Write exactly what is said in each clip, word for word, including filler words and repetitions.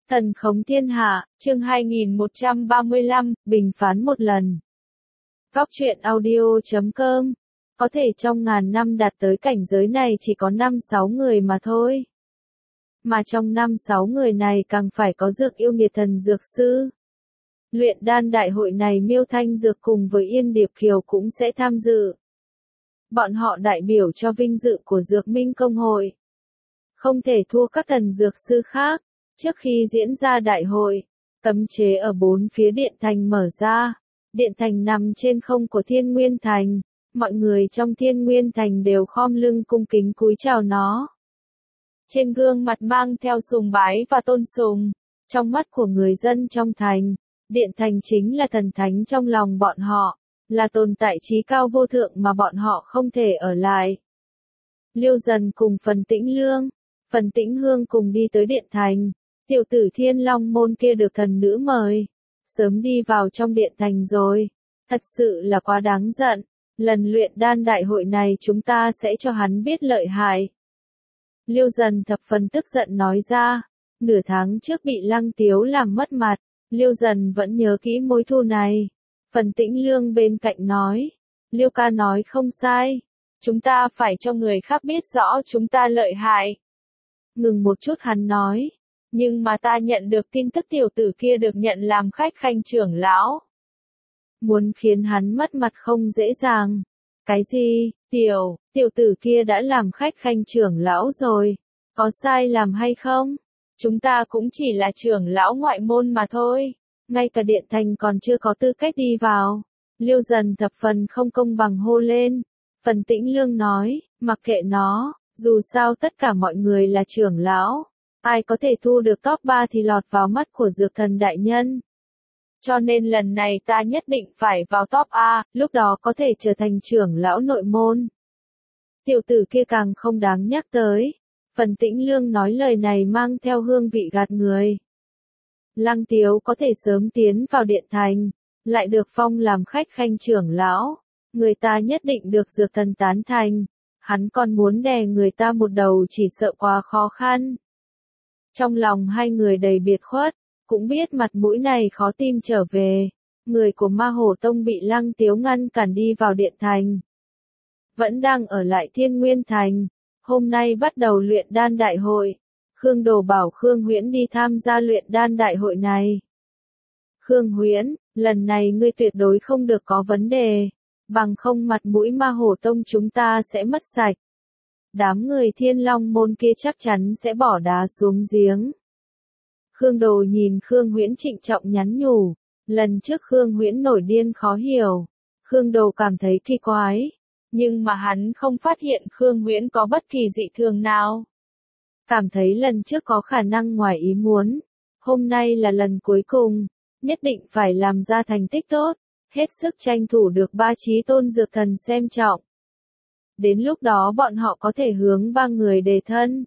Thần khống thiên hạ, chương hai nghìn một trăm ba mươi lăm, bình phán một lần. Góc truyện audio chấm com. Có thể trong ngàn năm đạt tới cảnh giới này chỉ có năm sáu người mà thôi. Mà trong năm sáu người này càng phải có dược yêu nghiệt thần dược sư. Luyện đan đại hội này Miêu Thanh Dược cùng với Yên Điệp Kiều cũng sẽ tham dự. Bọn họ đại biểu cho vinh dự của Dược Minh Công hội. Không thể thua các thần dược sư khác. Trước khi diễn ra đại hội, cấm chế ở bốn phía điện thành mở ra. Điện thành nằm trên không của Thiên Nguyên Thành. Mọi người trong Thiên Nguyên Thành đều khom lưng cung kính cúi chào nó. Trên gương mặt mang theo sùng bái và tôn sùng. Trong mắt của người dân trong thành, điện thành chính là thần thánh trong lòng bọn họ, là tồn tại trí cao vô thượng mà bọn họ không thể ở lại. Liêu Dần cùng Phần Tĩnh Lương, Phần Tĩnh Hương cùng đi tới điện thành. Tiểu tử Thiên Long môn kia được thần nữ mời, sớm đi vào trong điện thành rồi, thật sự là quá đáng giận, lần luyện đan đại hội này chúng ta sẽ cho hắn biết lợi hại. Liêu Dần thập phần tức giận nói ra, nửa tháng trước bị Lăng Tiếu làm mất mặt, Liêu Dần vẫn nhớ kỹ mối thù này. Phần Tĩnh Lương bên cạnh nói, Liêu ca nói không sai, chúng ta phải cho người khác biết rõ chúng ta lợi hại. Ngừng một chút hắn nói, nhưng mà ta nhận được tin tức tiểu tử kia được nhận làm khách khanh trưởng lão. Muốn khiến hắn mất mặt không dễ dàng. Cái gì, tiểu, tiểu tử kia đã làm khách khanh trưởng lão rồi, có sai làm hay không? Chúng ta cũng chỉ là trưởng lão ngoại môn mà thôi, ngay cả điện thành còn chưa có tư cách đi vào. Liêu Dần thập phần không công bằng hô lên. Phần Tĩnh Lương nói, mặc kệ nó, dù sao tất cả mọi người là trưởng lão. Ai có thể thu được top ba thì lọt vào mắt của dược thần đại nhân. Cho nên lần này ta nhất định phải vào top A, lúc đó có thể trở thành trưởng lão nội môn. Tiểu tử kia càng không đáng nhắc tới. Phần Tĩnh Lương nói lời này mang theo hương vị gạt người. Lăng Tiếu có thể sớm tiến vào điện thành, lại được phong làm khách khanh trưởng lão. Người ta nhất định được dược thần tán thành. Hắn còn muốn đè người ta một đầu chỉ sợ quá khó khăn. Trong lòng hai người đầy biệt khuất, cũng biết mặt mũi này khó tìm trở về. Người của Ma Hổ Tông bị Lăng Tiếu ngăn cản đi vào điện thành. Vẫn đang ở lại Thiên Nguyên Thành. Hôm nay bắt đầu luyện đan đại hội. Khương Đồ bảo Khương Huyễn đi tham gia luyện đan đại hội này. Khương Huyễn, lần này ngươi tuyệt đối không được có vấn đề. Bằng không mặt mũi Ma Hổ Tông chúng ta sẽ mất sạch. Đám người Thiên Long môn kia chắc chắn sẽ bỏ đá xuống giếng. Khương Đồ nhìn Khương Huyễn trịnh trọng nhắn nhủ. Lần trước Khương Huyễn nổi điên khó hiểu. Khương Đồ cảm thấy kỳ quái. Nhưng mà hắn không phát hiện Khương Huyễn có bất kỳ dị thường nào. Cảm thấy lần trước có khả năng ngoài ý muốn. Hôm nay là lần cuối cùng. Nhất định phải làm ra thành tích tốt. Hết sức tranh thủ được ba chí tôn dược thần xem trọng. Đến lúc đó bọn họ có thể hướng ba người đề thân.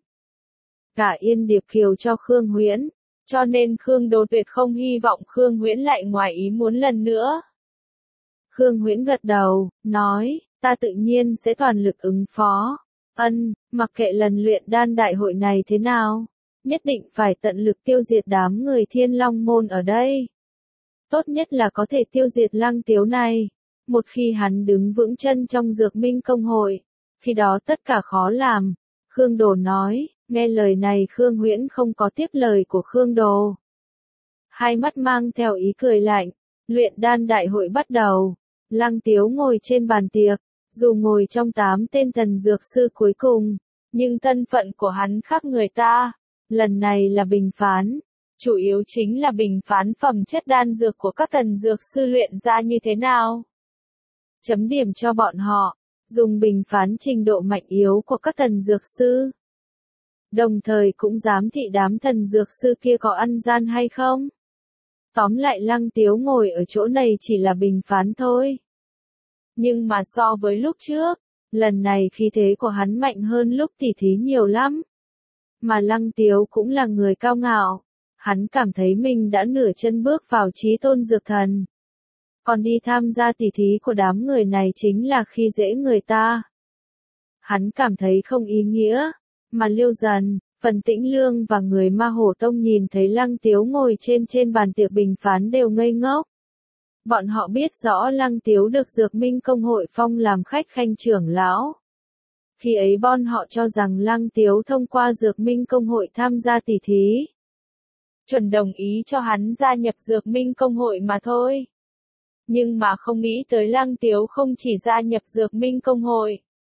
Cả Yên Điệp Kiều cho Khương Huyễn. Cho nên Khương Đồ tuyệt không hy vọng Khương Huyễn lại ngoài ý muốn lần nữa. Khương Huyễn gật đầu, nói, ta tự nhiên sẽ toàn lực ứng phó. Ân, mặc kệ lần luyện đan đại hội này thế nào, nhất định phải tận lực tiêu diệt đám người Thiên Long môn ở đây. Tốt nhất là có thể tiêu diệt Lăng Tiếu này. Một khi hắn đứng vững chân trong Dược Minh Công hội, khi đó tất cả khó làm. Khương Đồ nói, nghe lời này Khương Huyễn không có tiếp lời của Khương Đồ. Hai mắt mang theo ý cười lạnh, luyện đan đại hội bắt đầu. Lăng Tiếu ngồi trên bàn tiệc, dù ngồi trong tám tên thần dược sư cuối cùng, nhưng thân phận của hắn khác người ta. Lần này là bình phán, chủ yếu chính là bình phán phẩm chất đan dược của các thần dược sư luyện ra như thế nào. Chấm điểm cho bọn họ, dùng bình phán trình độ mạnh yếu của các thần dược sư. Đồng thời cũng giám thị đám thần dược sư kia có ăn gian hay không. Tóm lại Lăng Tiếu ngồi ở chỗ này chỉ là bình phán thôi. Nhưng mà so với lúc trước, lần này khí thế của hắn mạnh hơn lúc tỉ thí nhiều lắm. Mà Lăng Tiếu cũng là người cao ngạo. Hắn cảm thấy mình đã nửa chân bước vào chí tôn dược thần. Còn đi tham gia tỉ thí của đám người này chính là khi dễ người ta. Hắn cảm thấy không ý nghĩa. Mà Liêu Dần, Phần Tĩnh Lương và người Ma Hổ Tông nhìn thấy Lăng Tiếu ngồi trên trên bàn tiệc bình phán đều ngây ngốc. Bọn họ biết rõ Lăng Tiếu được Dược Minh Công hội phong làm khách khanh trưởng lão. Khi ấy bọn họ cho rằng Lăng Tiếu thông qua Dược Minh Công hội tham gia tỷ thí. Chuẩn đồng ý cho hắn gia nhập Dược Minh Công hội mà thôi. Nhưng mà không nghĩ tới Lăng Tiếu không chỉ gia nhập Dược Minh Công hội.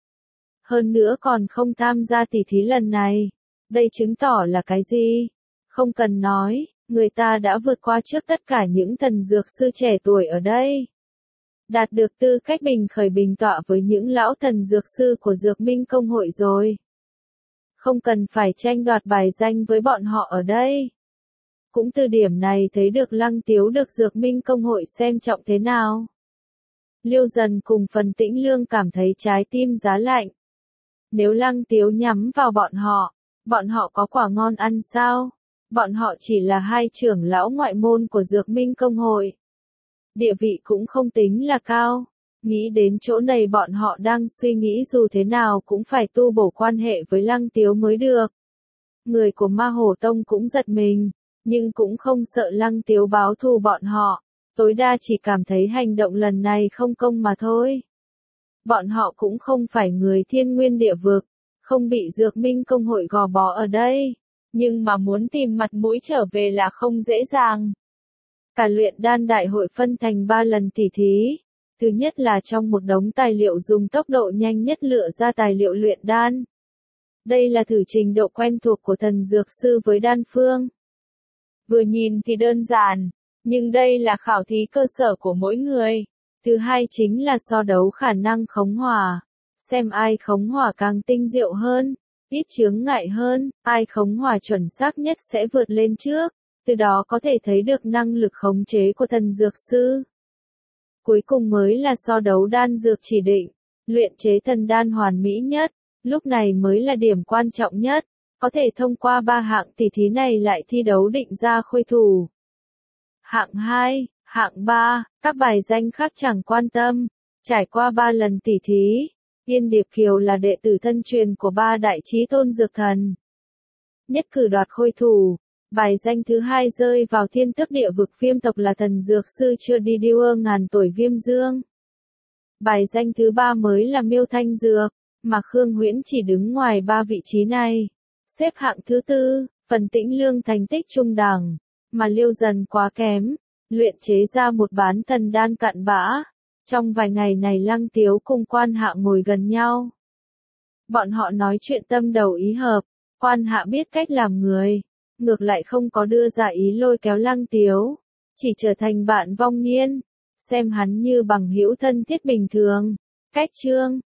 Hơn nữa còn không tham gia tỷ thí lần này. Đây chứng tỏ là cái gì? Không cần nói, người ta đã vượt qua trước tất cả những thần dược sư trẻ tuổi ở đây. Đạt được tư cách bình khởi bình tọa với những lão thần dược sư của Dược Minh Công hội rồi. Không cần phải tranh đoạt bài danh với bọn họ ở đây. Cũng từ điểm này thấy được Lăng Tiếu được Dược Minh Công hội xem trọng thế nào. Liêu Dần cùng Phần Tĩnh Lương cảm thấy trái tim giá lạnh. Nếu Lăng Tiếu nhắm vào bọn họ, bọn họ có quả ngon ăn sao? Bọn họ chỉ là hai trưởng lão ngoại môn của Dược Minh Công hội. Địa vị cũng không tính là cao. Nghĩ đến chỗ này bọn họ đang suy nghĩ dù thế nào cũng phải tu bổ quan hệ với Lăng Tiếu mới được. Người của Ma Hổ Tông cũng giật mình, nhưng cũng không sợ Lăng Tiếu báo thù bọn họ. Tối đa chỉ cảm thấy hành động lần này không công mà thôi. Bọn họ cũng không phải người thiên nguyên địa vực, không bị Dược Minh Công hội gò bó ở đây. Nhưng mà muốn tìm mặt mũi trở về là không dễ dàng. Cả luyện đan đại hội phân thành ba lần tỉ thí. Thứ nhất là trong một đống tài liệu dùng tốc độ nhanh nhất lựa ra tài liệu luyện đan. Đây là thử trình độ quen thuộc của thần dược sư với đan phương. Vừa nhìn thì đơn giản, nhưng đây là khảo thí cơ sở của mỗi người. Thứ hai chính là so đấu khả năng khống hỏa. Xem ai khống hỏa càng tinh diệu hơn, ít chướng ngại hơn, ai khống hỏa chuẩn xác nhất sẽ vượt lên trước. Từ đó có thể thấy được năng lực khống chế của thần dược sư. Cuối cùng mới là so đấu đan dược chỉ định, luyện chế thần đan hoàn mỹ nhất, lúc này mới là điểm quan trọng nhất. Có thể thông qua ba hạng tỷ thí này lại thi đấu định ra khôi thủ. Hạng hai, hạng ba, các bài danh khác chẳng quan tâm. Trải qua ba lần tỷ thí, Yên Điệp Kiều là đệ tử thân truyền của ba đại chí tôn dược thần. Nhất cử đoạt khôi thủ. Bài danh thứ hai rơi vào thiên tước địa vực viêm tộc là thần dược sư chưa đi điêu ơ ngàn tuổi Viêm Dương. Bài danh thứ ba mới là Miêu Thanh Dược, mà Khương Huyễn chỉ đứng ngoài ba vị trí này. Xếp hạng thứ tư, Phần Tĩnh Lương thành tích trung đẳng, mà Liêu Dần quá kém, luyện chế ra một bán thần đan cặn bã. Trong vài ngày này Lăng Tiếu cùng Quan Hạ ngồi gần nhau. Bọn họ nói chuyện tâm đầu ý hợp, Quan Hạ biết cách làm người. Ngược lại không có đưa ra ý lôi kéo Lăng Tiếu, chỉ trở thành bạn vong niên, xem hắn như bằng hữu thân thiết bình thường. Cách chương